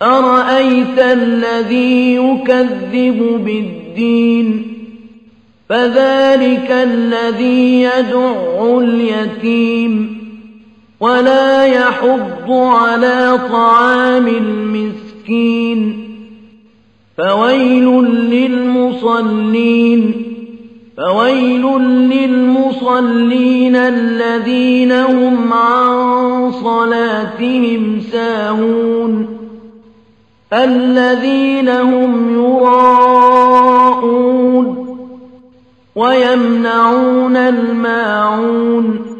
أرأيت الذي يكذب بالدين فذلك الذي يدع اليتيم ولا يحض على طعام المسكين فويل للمصلين الذين هم عن صلاتهم ساهون الذين هم يراءون ويمنعون الماعون